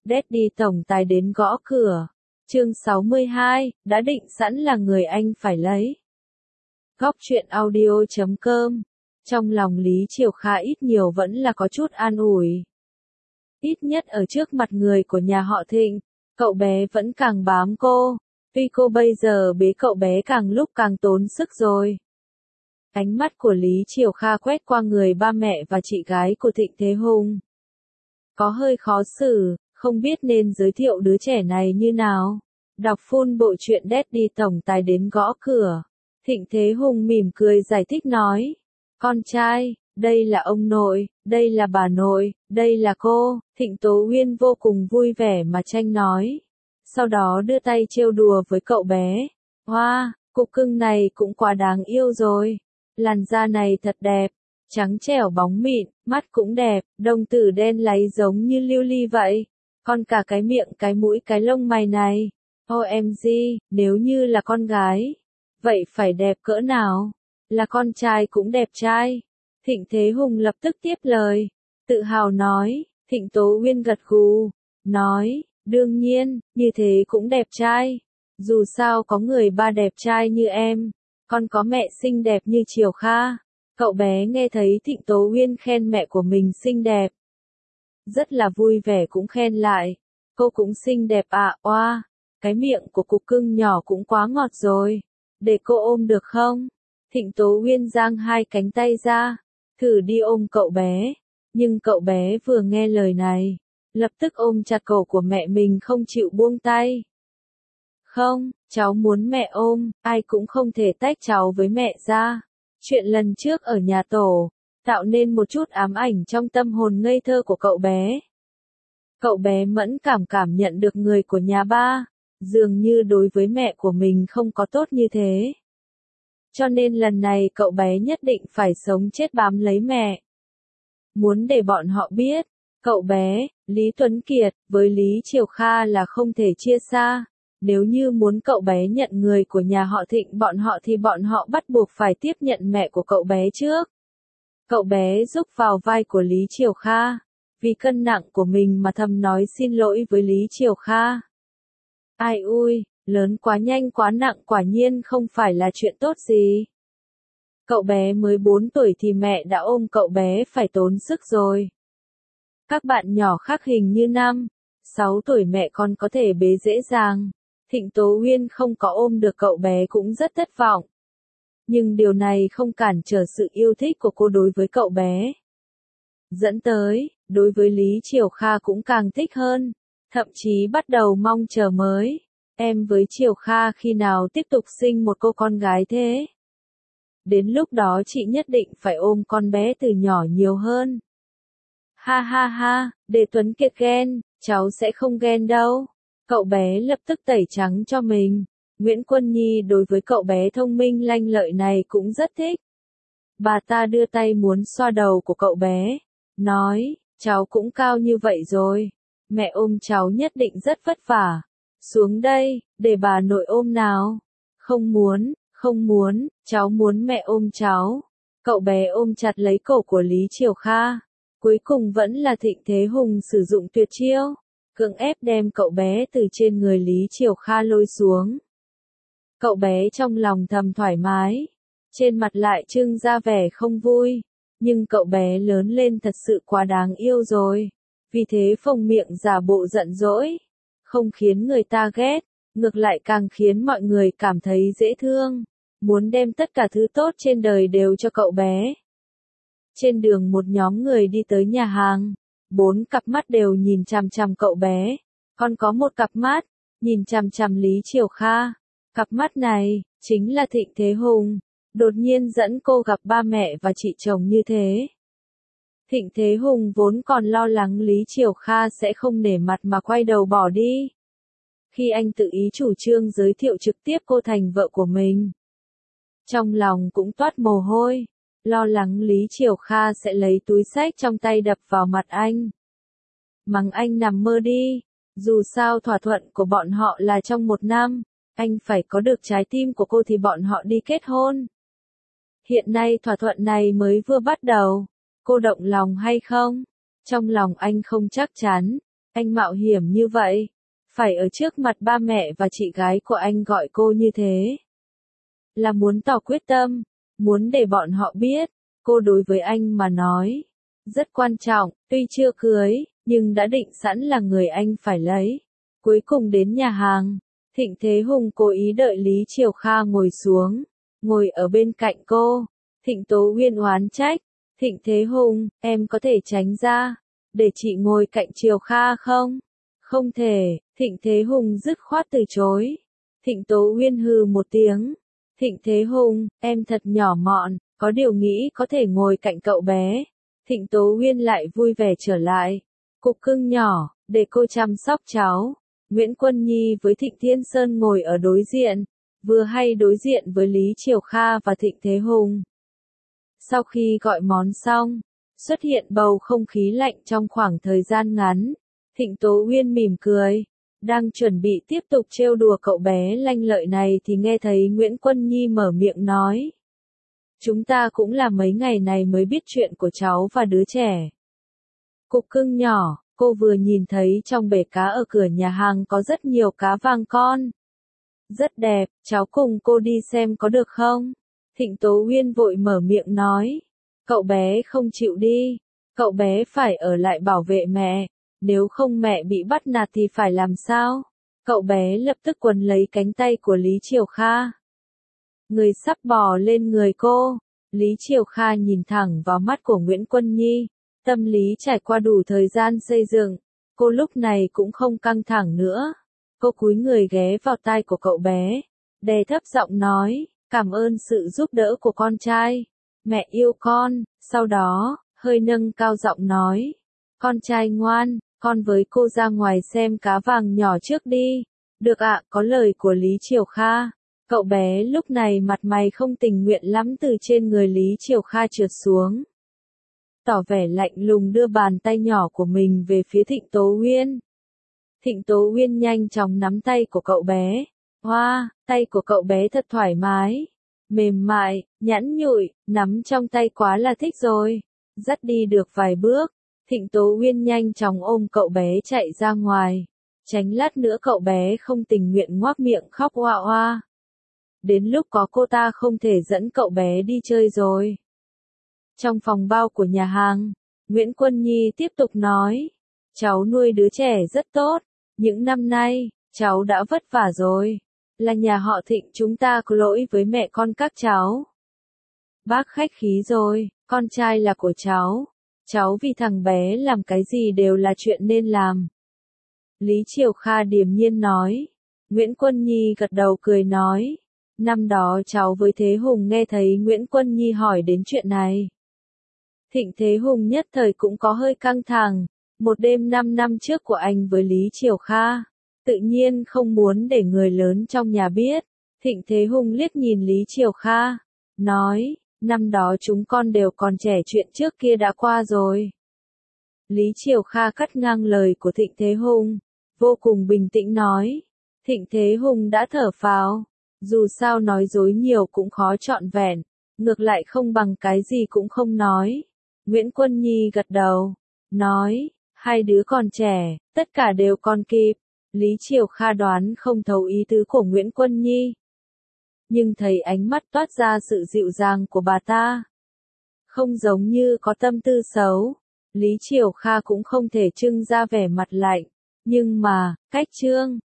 Daddy tổng tài đến gõ cửa. Chương 62, đã định sẵn là người anh phải lấy. Góc truyện audio.com. Trong lòng Lý Triều Kha ít nhiều vẫn là có chút an ủi. Ít nhất ở trước mặt người của nhà họ Thịnh, cậu bé vẫn càng bám cô. Tuy cô bây giờ bế cậu bé càng lúc càng tốn sức rồi. Ánh mắt của Lý Triều Kha quét qua người ba mẹ và chị gái của Thịnh Thế Hùng. Có hơi khó xử, không biết nên giới thiệu đứa trẻ này như nào. Đọc full bộ truyện Daddy tổng tài đến gõ cửa. Thịnh Thế Hùng mỉm cười giải thích nói. Con trai, đây là ông nội, đây là bà nội, đây là cô. Thịnh Tố Uyên vô cùng vui vẻ mà tranh nói. Sau đó đưa tay trêu đùa với cậu bé. Hoa, cục cưng này cũng quá đáng yêu rồi. Làn da này thật đẹp, trắng trẻo bóng mịn, mắt cũng đẹp, đồng tử đen láy giống như lưu ly vậy. Còn cả cái miệng, cái mũi, cái lông mày này. OMG, nếu như là con gái, vậy phải đẹp cỡ nào? Là con trai cũng đẹp trai. Thịnh Thế Hùng lập tức tiếp lời, tự hào nói. Thịnh Tố Uyên gật gù, nói, đương nhiên, như thế cũng đẹp trai. Dù sao có người ba đẹp trai như em, còn có mẹ xinh đẹp như Triều Kha. Cậu bé nghe thấy Thịnh Tố Uyên khen mẹ của mình xinh đẹp, rất là vui vẻ cũng khen lại. Cô cũng xinh đẹp ạ, oa. Cái miệng của cục cưng nhỏ cũng quá ngọt rồi. Để cô ôm được không? Thịnh Tố Uyên giang hai cánh tay ra, thử đi ôm cậu bé. Nhưng cậu bé vừa nghe lời này, lập tức ôm chặt cổ của mẹ mình không chịu buông tay. Không, cháu muốn mẹ ôm, ai cũng không thể tách cháu với mẹ ra. Chuyện lần trước ở nhà tổ, tạo nên một chút ám ảnh trong tâm hồn ngây thơ của cậu bé. Cậu bé mẫn cảm nhận được người của nhà ba, dường như đối với mẹ của mình không có tốt như thế. Cho nên lần này cậu bé nhất định phải sống chết bám lấy mẹ. Muốn để bọn họ biết, cậu bé, Lý Tuấn Kiệt, với Lý Triều Kha là không thể chia xa. Nếu như muốn cậu bé nhận người của nhà họ Thịnh bọn họ thì bọn họ bắt buộc phải tiếp nhận mẹ của cậu bé trước. Cậu bé rúc vào vai của Lý Triều Kha, vì cân nặng của mình mà thầm nói xin lỗi với Lý Triều Kha. Ai ui, lớn quá nhanh quá nặng quả nhiên không phải là chuyện tốt gì. Cậu bé mới 4 tuổi thì mẹ đã ôm cậu bé phải tốn sức rồi. Các bạn nhỏ khác hình như 5, 6 tuổi mẹ con có thể bế dễ dàng. Thịnh Tố Uyên không có ôm được cậu bé cũng rất thất vọng. Nhưng điều này không cản trở sự yêu thích của cô đối với cậu bé. Dẫn tới, đối với Lý Triều Kha cũng càng thích hơn. Thậm chí bắt đầu mong chờ mới. Em với Triều Kha khi nào tiếp tục sinh một cô con gái thế? Đến lúc đó chị nhất định phải ôm con bé từ nhỏ nhiều hơn. Ha ha ha, để Tuấn Kiệt ghen, cháu sẽ không ghen đâu. Cậu bé lập tức tẩy trắng cho mình. Nguyễn Quân Nhi đối với cậu bé thông minh lanh lợi này cũng rất thích. Bà ta đưa tay muốn xoa đầu của cậu bé, nói, cháu cũng cao như vậy rồi. Mẹ ôm cháu nhất định rất vất vả. Xuống đây, để bà nội ôm nào. Không muốn, không muốn, cháu muốn mẹ ôm cháu. Cậu bé ôm chặt lấy cổ của Lý Triều Kha. Cuối cùng vẫn là Thịnh Thế Hùng sử dụng tuyệt chiêu, cưỡng ép đem cậu bé từ trên người Lý Triều Kha lôi xuống. Cậu bé trong lòng thầm thoải mái, trên mặt lại trưng ra vẻ không vui, nhưng cậu bé lớn lên thật sự quá đáng yêu rồi, vì thế phồng miệng giả bộ giận dỗi, không khiến người ta ghét, ngược lại càng khiến mọi người cảm thấy dễ thương, muốn đem tất cả thứ tốt trên đời đều cho cậu bé. Trên đường một nhóm người đi tới nhà hàng, 4 cặp mắt đều nhìn chằm chằm cậu bé, còn có một cặp mắt nhìn chằm chằm Lý Triều Kha. Cặp mắt này chính là Thịnh Thế Hùng, đột nhiên dẫn cô gặp ba mẹ và chị chồng như thế. Thịnh Thế Hùng vốn còn lo lắng Lý Triều Kha sẽ không nể mặt mà quay đầu bỏ đi. Khi anh tự ý chủ trương giới thiệu trực tiếp cô thành vợ của mình, trong lòng cũng toát mồ hôi. Lo lắng Lý Triều Kha sẽ lấy túi xách trong tay đập vào mặt anh. Mắng anh nằm mơ đi, dù sao thỏa thuận của bọn họ là trong 1 năm, anh phải có được trái tim của cô thì bọn họ đi kết hôn. Hiện nay thỏa thuận này mới vừa bắt đầu, cô động lòng hay không? Trong lòng anh không chắc chắn, Anh mạo hiểm như vậy, phải ở trước mặt ba mẹ và chị gái của anh gọi cô như thế. Là muốn tỏ quyết tâm, muốn để bọn họ biết, cô đối với anh mà nói. Rất quan trọng, tuy chưa cưới, nhưng đã định sẵn là người anh phải lấy. Cuối cùng đến nhà hàng, Thịnh Thế Hùng cố ý đợi Lý Triều Kha ngồi xuống, ngồi ở bên cạnh cô. Thịnh Tố Uyên oán trách, Thịnh Thế Hùng, em có thể tránh ra, để chị ngồi cạnh Triều Kha không? Không thể, Thịnh Thế Hùng dứt khoát từ chối. Thịnh Tố Uyên hừ một tiếng. Thịnh Thế Hùng, em thật nhỏ mọn, có điều nghĩ có thể ngồi cạnh cậu bé. Thịnh Tố Uyên lại vui vẻ trở lại. Cục cưng nhỏ, để cô chăm sóc cháu. Nguyễn Quân Nhi với Thịnh Thiên Sơn ngồi ở đối diện, vừa hay đối diện với Lý Triều Kha và Thịnh Thế Hùng. Sau khi gọi món xong, xuất hiện bầu không khí lạnh trong khoảng thời gian ngắn. Thịnh Tố Uyên mỉm cười, đang chuẩn bị tiếp tục trêu đùa cậu bé lanh lợi này thì nghe thấy Nguyễn Quân Nhi mở miệng nói. Chúng ta cũng là mấy ngày này mới biết chuyện của cháu và đứa trẻ. Cục cưng nhỏ, cô vừa nhìn thấy trong bể cá ở cửa nhà hàng có rất nhiều cá vàng con. Rất đẹp, cháu cùng cô đi xem có được không? Thịnh Tố Uyên vội mở miệng nói. Cậu bé không chịu đi, cậu bé phải ở lại bảo vệ mẹ, nếu không mẹ bị bắt nạt thì phải làm sao? Cậu bé lập tức quấn lấy cánh tay của Lý Triều Kha. Người sắp bò lên người cô. Lý Triều Kha nhìn thẳng vào mắt của Nguyễn Quân Nhi. Tâm lý trải qua đủ thời gian xây dựng, cô lúc này cũng không căng thẳng nữa. Cô cúi người ghé vào tai của cậu bé, đè thấp giọng nói, cảm ơn sự giúp đỡ của con trai. Mẹ yêu con, sau đó, hơi nâng cao giọng nói. Con trai ngoan, con với cô ra ngoài xem cá vàng nhỏ trước đi. Được ạ, có lời của Lý Triều Kha. Cậu bé lúc này mặt mày không tình nguyện lắm từ trên người Lý Triều Kha trượt xuống. Tỏ vẻ lạnh lùng đưa bàn tay nhỏ của mình về phía Thịnh Tố Uyên. Thịnh Tố Uyên nhanh chóng nắm tay của cậu bé. Hoa, tay của cậu bé thật thoải mái, mềm mại, nhẵn nhụi, nắm trong tay quá là thích rồi. Dắt đi được vài bước, Thịnh Tố Uyên nhanh chóng ôm cậu bé chạy ra ngoài. Tránh lát nữa cậu bé không tình nguyện ngoác miệng khóc oa oa. Đến lúc có cô ta không thể dẫn cậu bé đi chơi rồi. Trong phòng bao của nhà hàng, Nguyễn Quân Nhi tiếp tục nói. Cháu nuôi đứa trẻ rất tốt. Những năm nay, cháu đã vất vả rồi. Là nhà họ Thịnh chúng ta có lỗi với mẹ con các cháu. Bác khách khí rồi, con trai là của cháu. Cháu vì thằng bé làm cái gì đều là chuyện nên làm. Lý Triều Kha điềm nhiên nói. Nguyễn Quân Nhi gật đầu cười nói. Năm đó cháu với Thế Hùng nghe thấy Nguyễn Quân Nhi hỏi đến chuyện này. Thịnh Thế Hùng nhất thời cũng có hơi căng thẳng. Một đêm 5 năm trước của anh với Lý Triều Kha. Tự nhiên không muốn để người lớn trong nhà biết. Thịnh Thế Hùng liếc nhìn Lý Triều Kha. Nói, năm đó chúng con đều còn trẻ, chuyện trước kia đã qua rồi. Lý Triều Kha cắt ngang lời của Thịnh Thế Hùng. Vô cùng bình tĩnh nói. Thịnh Thế Hùng đã thở phào. Dù sao nói dối nhiều cũng khó trọn vẹn. Ngược lại không bằng cái gì cũng không nói. Nguyễn Quân Nhi gật đầu. Nói, hai đứa còn trẻ, tất cả đều còn kịp. Lý Triều Kha đoán không thấu ý tứ của Nguyễn Quân Nhi. Nhưng thấy ánh mắt toát ra sự dịu dàng của bà ta. Không giống như có tâm tư xấu. Lý Triều Kha cũng không thể trưng ra vẻ mặt lạnh. Nhưng mà, cách trương,